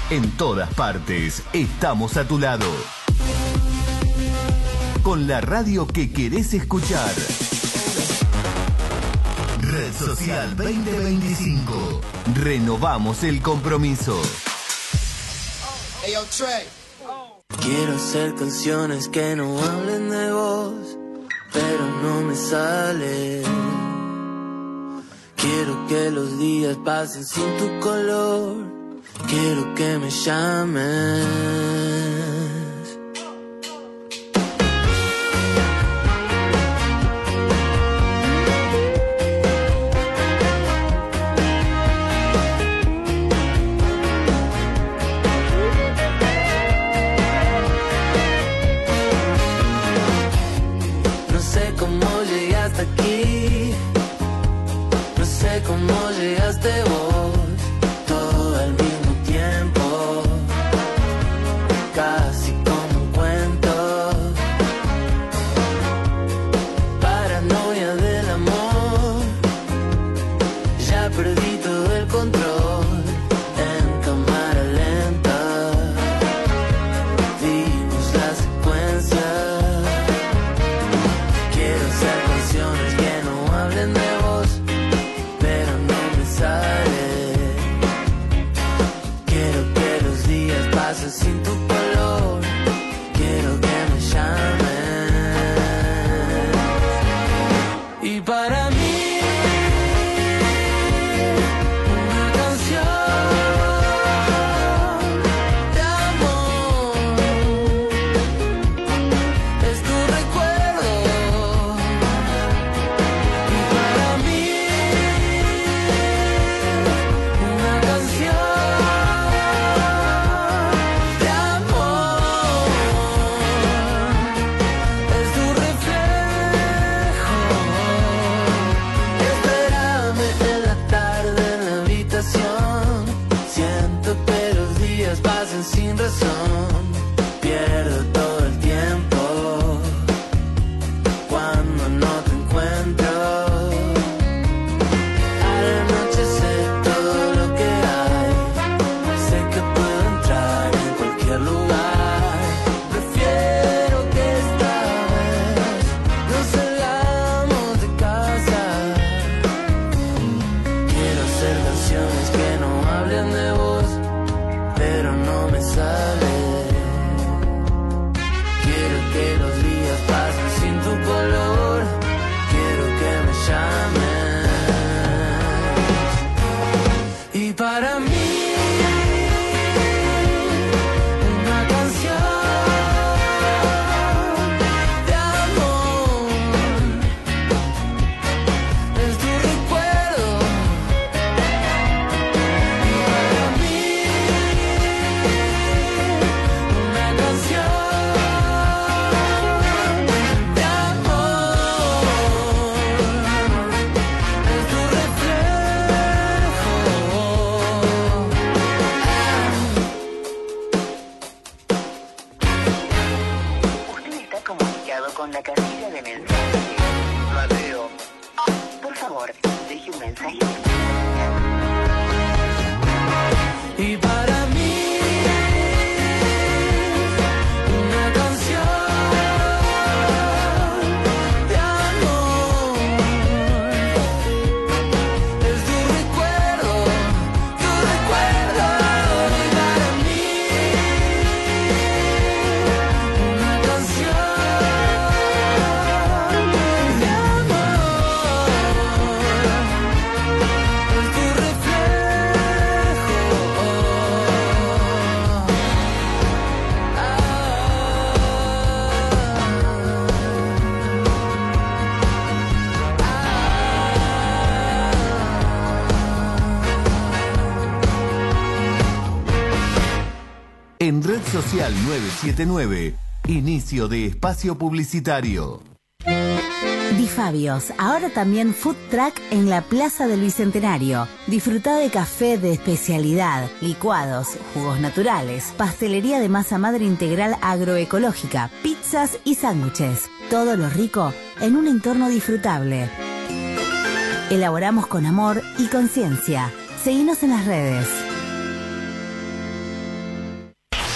En todas partes, estamos a tu lado. Con la radio que querés escuchar. Red Social 2025. Renovamos el compromiso. Hey, yo, Trey. Quiero hacer canciones que no hablen de vos, pero no me sale. Quiero que los días pasen sin tu color. Quiero que me llames. No sé cómo llegué hasta aquí. No sé cómo llegaste vos. Todo al mismo tiempo, casi como un cuento. Paranoia del amor. Ya perdí todo el control. En cámara lenta vimos la secuencia. Quiero hacer canciones que no hablen de vos, pero no me sale. Quiero que los días pasen sin tu color. Quiero que me llames. Y para mí una canción de amor es tu recuerdo. Y para mí una canción de amor es tu reflejo. Espérame en la tarde en la habitación. Siento que los días pasan sin razón. Pierdo todo el tiempo cuando no te encuentro. A la noche sé todo lo que hay. Sé que puedo entrar en cualquier lugar. Prefiero que esta vez no salgamos de casa. Quiero hacer canciones que no hablen de vos, pero no me sale. Quiero que los días pasen sin tu color. Quiero que me llames. Y para mí una canción de amor es tu recuerdo. Y para mí una canción de amor es tu reflejo. Usted está comunicado con la casilla de mensajes. Radio. Por favor, deje un mensaje. Y para mí una canción de amor es tu recuerdo, tu recuerdo. Y para mí una canción de amor es tu reflejo. En Red Social 979, inicio de espacio publicitario. Di Fabios, ahora también food truck en la Plaza del Bicentenario. Disfruta de café de especialidad, licuados, jugos naturales, pastelería de masa madre integral agroecológica, pizzas y sándwiches. Todo lo rico en un entorno disfrutable. Elaboramos con amor y conciencia. Seguinos en las redes.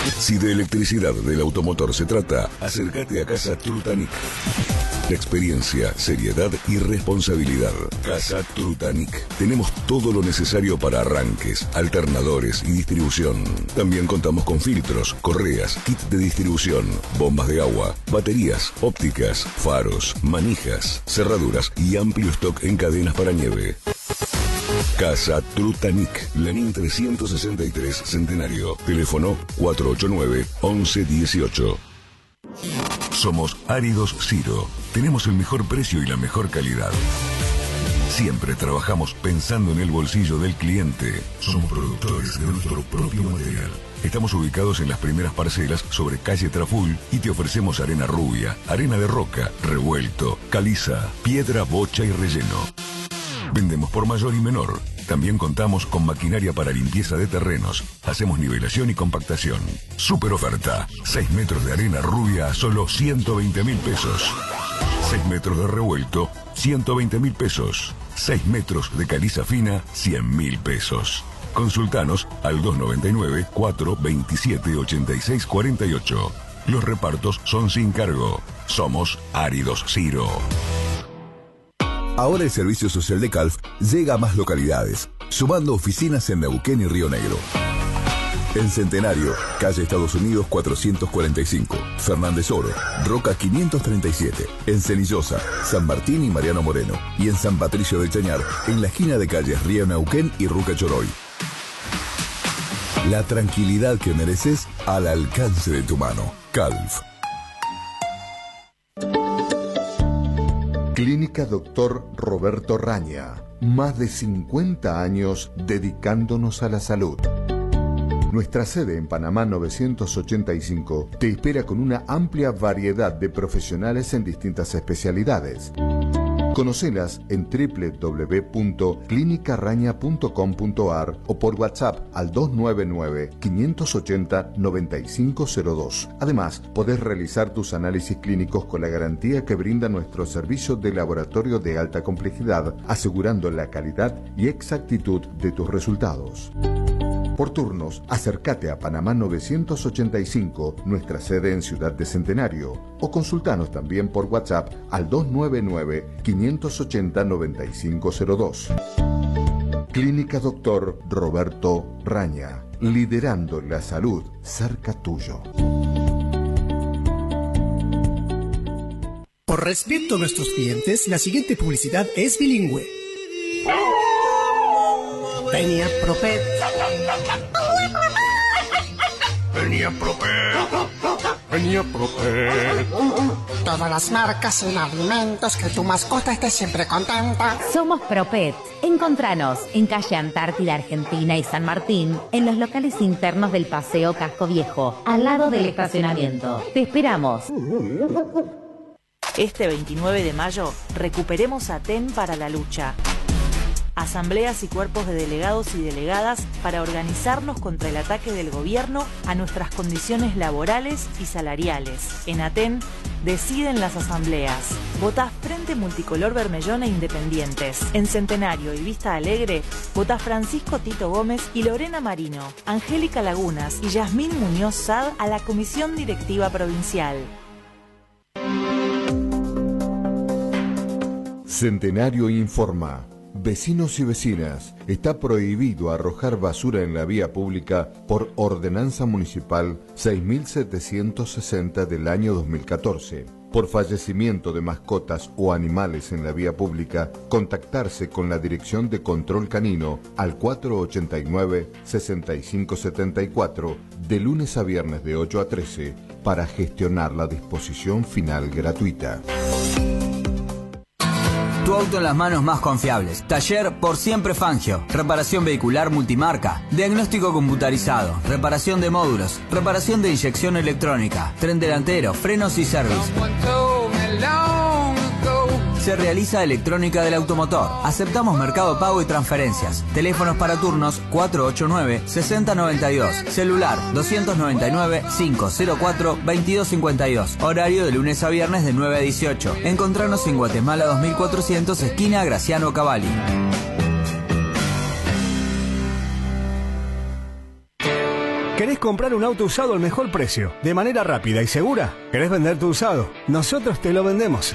Si de electricidad del automotor se trata, acércate a Casa Trutanic. La experiencia, seriedad y responsabilidad. Casa Trutanic. Tenemos todo lo necesario para arranques, alternadores y distribución. También contamos con filtros, correas, kit de distribución, bombas de agua, baterías, ópticas, faros, manijas, cerraduras y amplio stock en cadenas para nieve. Casa Trutanic, Lenin 363 Centenario. Teléfono 489-1118. Somos Áridos Ciro. Tenemos el mejor precio y la mejor calidad. Siempre trabajamos pensando en el bolsillo del cliente. Somos productores de nuestro propio material. Estamos ubicados en las primeras parcelas sobre calle Traful y te ofrecemos arena rubia, arena de roca, revuelto, caliza, piedra, bocha y relleno. Vendemos por mayor y menor. También contamos con maquinaria para limpieza de terrenos. Hacemos nivelación y compactación. Super oferta. 6 metros de arena rubia a solo 120.000 pesos. 6 metros de revuelto, 120.000 pesos. 6 metros de caliza fina, 100.000 pesos. Consultanos al 299-427-8648. Los repartos son sin cargo. Somos Áridos Ciro. Ahora el servicio social de CALF llega a más localidades, sumando oficinas en Neuquén y Río Negro. En Centenario, calle Estados Unidos 445, Fernández Oro, Roca 537, en Cenillosa, San Martín y Mariano Moreno, y en San Patricio del Chañar, en la esquina de calles Río Neuquén y Ruca Choroy. La tranquilidad que mereces al alcance de tu mano. CALF. Clínica Dr. Roberto Raña. Más de 50 años dedicándonos a la salud. Nuestra sede en Panamá 985 te espera con una amplia variedad de profesionales en distintas especialidades. Conocelas en www.clinicaraña.com.ar o por WhatsApp al 299-580-9502. Además, podés realizar tus análisis clínicos con la garantía que brinda nuestro servicio de laboratorio de alta complejidad, asegurando la calidad y exactitud de tus resultados. Por turnos, acércate a Panamá 985, nuestra sede en Ciudad de Centenario, o consultanos también por WhatsApp al 299-580-9502. Clínica Dr. Roberto Raña, liderando la salud cerca tuyo. Por respeto a nuestros clientes, la siguiente publicidad es bilingüe. Venía Propet. Venía Propet. Venía Propet. Todas las marcas en alimentos, que tu mascota esté siempre contenta. Somos Propet. Encontranos en calle Antártida Argentina y San Martín, en los locales internos del Paseo Casco Viejo, al lado del estacionamiento. Te esperamos. Este 29 de mayo, recuperemos Aten para la lucha. Asambleas y cuerpos de delegados y delegadas para organizarnos contra el ataque del gobierno a nuestras condiciones laborales y salariales. En Aten, deciden las asambleas. Votá Frente Multicolor Bermellón e Independientes. En Centenario y Vista Alegre, votá Francisco Tito Gómez y Lorena Marino, Angélica Lagunas y Yasmín Muñoz Sad a la Comisión Directiva Provincial. Centenario informa. Vecinos y vecinas, está prohibido arrojar basura en la vía pública por Ordenanza Municipal 6760 del año 2014. Por fallecimiento de mascotas o animales en la vía pública, contactarse con la Dirección de Control Canino al 489-6574 de lunes a viernes de 8 a 13 para gestionar la disposición final gratuita. Tu auto en las manos más confiables. Taller Por Siempre Fangio. Reparación vehicular multimarca. Diagnóstico computarizado. Reparación de módulos. Reparación de inyección electrónica. Tren delantero. Frenos y service. Se realiza electrónica del automotor. Aceptamos Mercado Pago y transferencias. Teléfonos para turnos 489-6092. Celular 299-504-2252. Horario de lunes a viernes de 9 a 18. Encontranos en Guatemala 2400, esquina Graciano Cavalli. ¿Querés comprar un auto usado al mejor precio, de manera rápida y segura? ¿Querés vender tu usado? Nosotros te lo vendemos.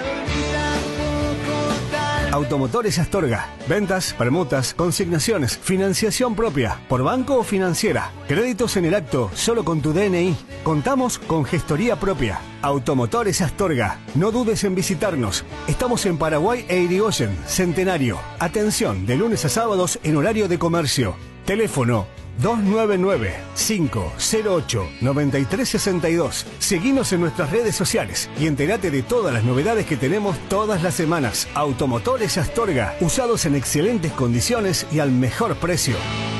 Automotores Astorga. Ventas, permutas, consignaciones, financiación propia, por banco o financiera. Créditos en el acto, solo con tu DNI. Contamos con gestoría propia. Automotores Astorga. No dudes en visitarnos. Estamos en Paraguay e Irigoyen, Centenario. Atención, de lunes a sábados en horario de comercio. Teléfono 299-508-9362. Seguinos en nuestras redes sociales y entérate de todas las novedades que tenemos todas las semanas. Automotores Astorga, usados en excelentes condiciones y al mejor precio.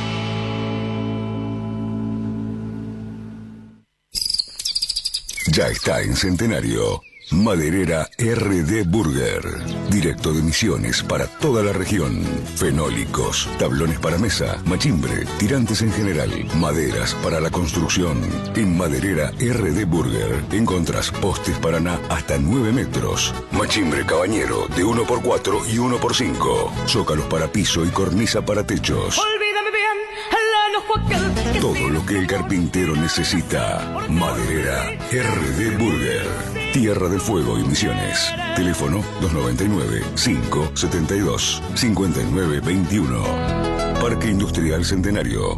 Ya está en Centenario. Maderera RD Burger. Directo de Misiones para toda la región. Fenólicos, tablones para mesa, machimbre, tirantes en general, maderas para la construcción. En Maderera RD Burger encontrás postes Paraná hasta 9 metros. Machimbre cabañero de 1x4 y 1x5. Zócalos para piso y cornisa para techos. Olvídame bien el enojo aquel que Todo lo que el carpintero necesita. Maderera RD Burger. Tierra del Fuego y Misiones. Teléfono 299-572-5921. Parque Industrial Centenario.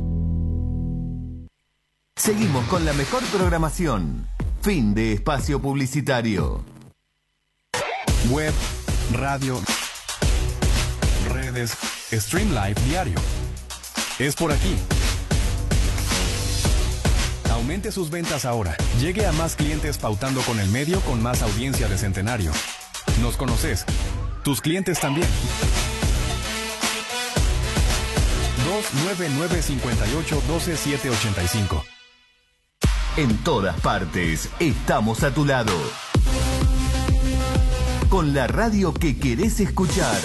Seguimos con la mejor programación. Fin de espacio publicitario. Web, radio, redes, stream live diario. Es por aquí. Aumente sus ventas ahora. Llegue a más clientes pautando con el medio con más audiencia de Centenario. ¿Nos conoces? Tus clientes también. 299-58-12-785. En todas partes, estamos a tu lado. Con la radio que querés escuchar.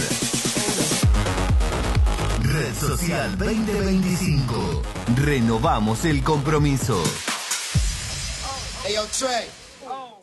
Red Social 2025. Renovamos el compromiso. Hey, yo, Trey.